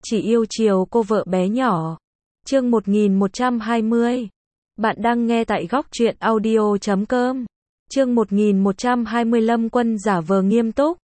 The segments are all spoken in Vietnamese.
chỉ yêu chiều cô vợ bé nhỏ. Chương 1120. Bạn đang nghe tại góc truyện audio.com. Chương 1120 Lâm Quân giả vờ nghiêm túc.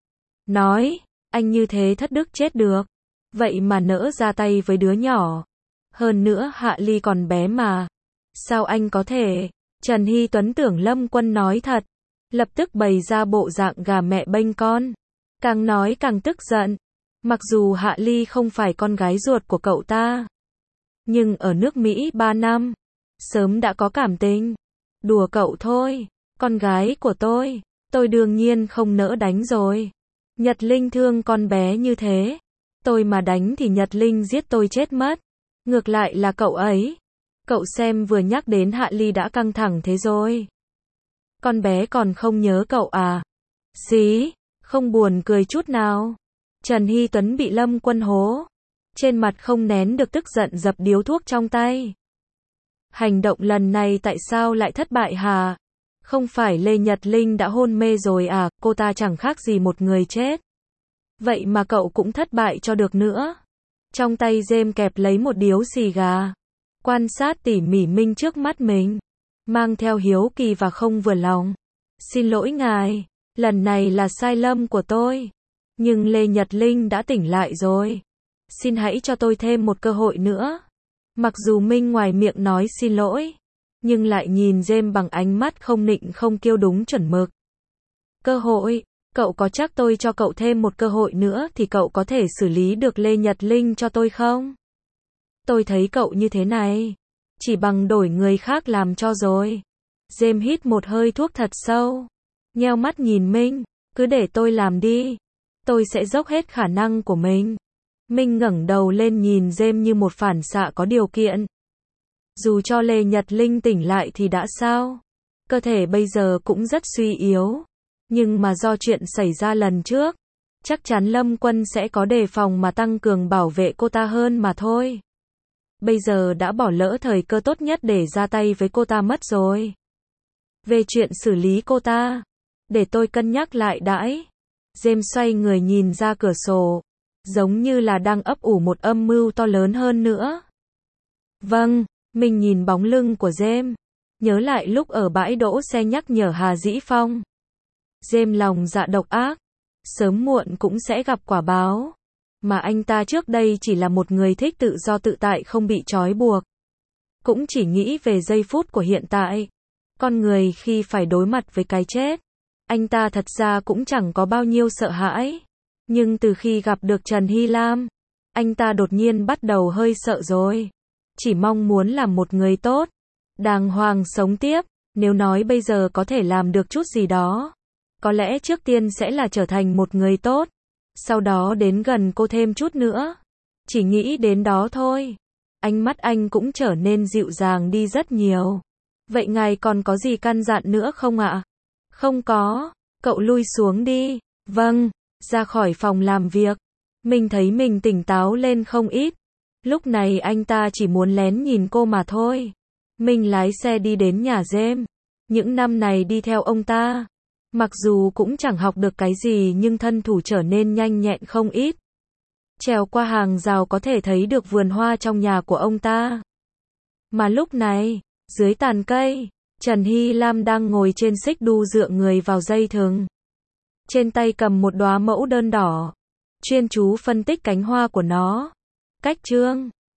Nói, anh như thế thất đức chết được. Vậy mà nỡ ra tay với đứa nhỏ. Hơn nữa Hạ Ly còn bé mà. Sao anh có thể? Trần Hy Tuấn tưởng Lâm Quân nói thật. Lập tức bày ra bộ dạng gà mẹ bênh con. Càng nói càng tức giận. Mặc dù Hạ Ly không phải con gái ruột của cậu ta. Nhưng ở nước Mỹ 3 năm. Sớm đã có cảm tình. Đùa cậu thôi. Con gái của tôi đương nhiên không nỡ đánh rồi. Nhật Linh thương con bé như thế. Tôi mà đánh thì Nhật Linh giết tôi chết mất. Ngược lại là cậu ấy. Cậu xem vừa nhắc đến Hạ Ly đã căng thẳng thế rồi. Con bé còn không nhớ cậu à? Xí, không buồn cười chút nào. Trần Hy Tuấn bị Lâm Quân hố. Trên mặt không nén được tức giận dập điếu thuốc trong tay. Hành động lần này tại sao lại thất bại hả? Không phải Lê Nhật Linh đã hôn mê rồi à, cô ta chẳng khác gì một người chết. Vậy mà cậu cũng thất bại cho được nữa. Trong tay James kẹp lấy một điếu xì gà. Quan sát tỉ mỉ Minh trước mắt mình. Mang theo hiếu kỳ và không vừa lòng. Xin lỗi ngài, lần này là sai lầm của tôi. Nhưng Lê Nhật Linh đã tỉnh lại rồi. Xin hãy cho tôi thêm một cơ hội nữa. Mặc dù Minh ngoài miệng nói xin lỗi, nhưng lại nhìn James bằng ánh mắt không nịnh không kiêu đúng chuẩn mực. Cơ hội? Cậu có chắc tôi cho cậu thêm một cơ hội nữa thì cậu có thể xử lý được Lê Nhật Linh cho tôi không? Tôi thấy cậu như thế này, chỉ bằng đổi người khác làm cho rồi. James hít một hơi thuốc thật sâu, nheo mắt nhìn Minh, cứ để tôi làm đi. Tôi sẽ dốc hết khả năng của mình. Minh ngẩng đầu lên nhìn James như một phản xạ có điều kiện. Dù cho Lê Nhật Linh tỉnh lại thì đã sao? Cơ thể bây giờ cũng rất suy yếu. Nhưng mà do chuyện xảy ra lần trước, chắc chắn Lâm Quân sẽ có đề phòng mà tăng cường bảo vệ cô ta hơn mà thôi. Bây giờ đã bỏ lỡ thời cơ tốt nhất để ra tay với cô ta mất rồi. Về chuyện xử lý cô ta, để tôi cân nhắc lại đãi. James xoay người nhìn ra cửa sổ, giống như là đang ấp ủ một âm mưu to lớn hơn nữa. Vâng, mình nhìn bóng lưng của James, nhớ lại lúc ở bãi đỗ xe nhắc nhở Hà Dĩ Phong. James lòng dạ độc ác, sớm muộn cũng sẽ gặp quả báo. Mà anh ta trước đây chỉ là một người thích tự do tự tại không bị trói buộc. Cũng chỉ nghĩ về giây phút của hiện tại. Con người khi phải đối mặt với cái chết, anh ta thật ra cũng chẳng có bao nhiêu sợ hãi. Nhưng từ khi gặp được Trần Hy Lam, anh ta đột nhiên bắt đầu hơi sợ rồi. Chỉ mong muốn làm một người tốt, đàng hoàng sống tiếp. Nếu nói bây giờ có thể làm được chút gì đó, có lẽ trước tiên sẽ là trở thành một người tốt. Sau đó đến gần cô thêm chút nữa. Chỉ nghĩ đến đó thôi, ánh mắt anh cũng trở nên dịu dàng đi rất nhiều. Vậy ngài còn có gì căn dặn nữa không ạ? Không có, cậu lui xuống đi. Vâng, ra khỏi phòng làm việc. Mình thấy mình tỉnh táo lên không ít. Lúc này anh ta chỉ muốn lén nhìn cô mà thôi. Mình lái xe đi đến nhà James. Những năm này đi theo ông ta, mặc dù cũng chẳng học được cái gì nhưng thân thủ trở nên nhanh nhẹn không ít. Trèo qua hàng rào có thể thấy được vườn hoa trong nhà của ông ta. Mà lúc này, dưới tàn cây, Trần Hy Lam đang ngồi trên xích đu dựa người vào dây thừng. Trên tay cầm một đóa mẫu đơn đỏ, chuyên chú phân tích cánh hoa của nó. Cách chương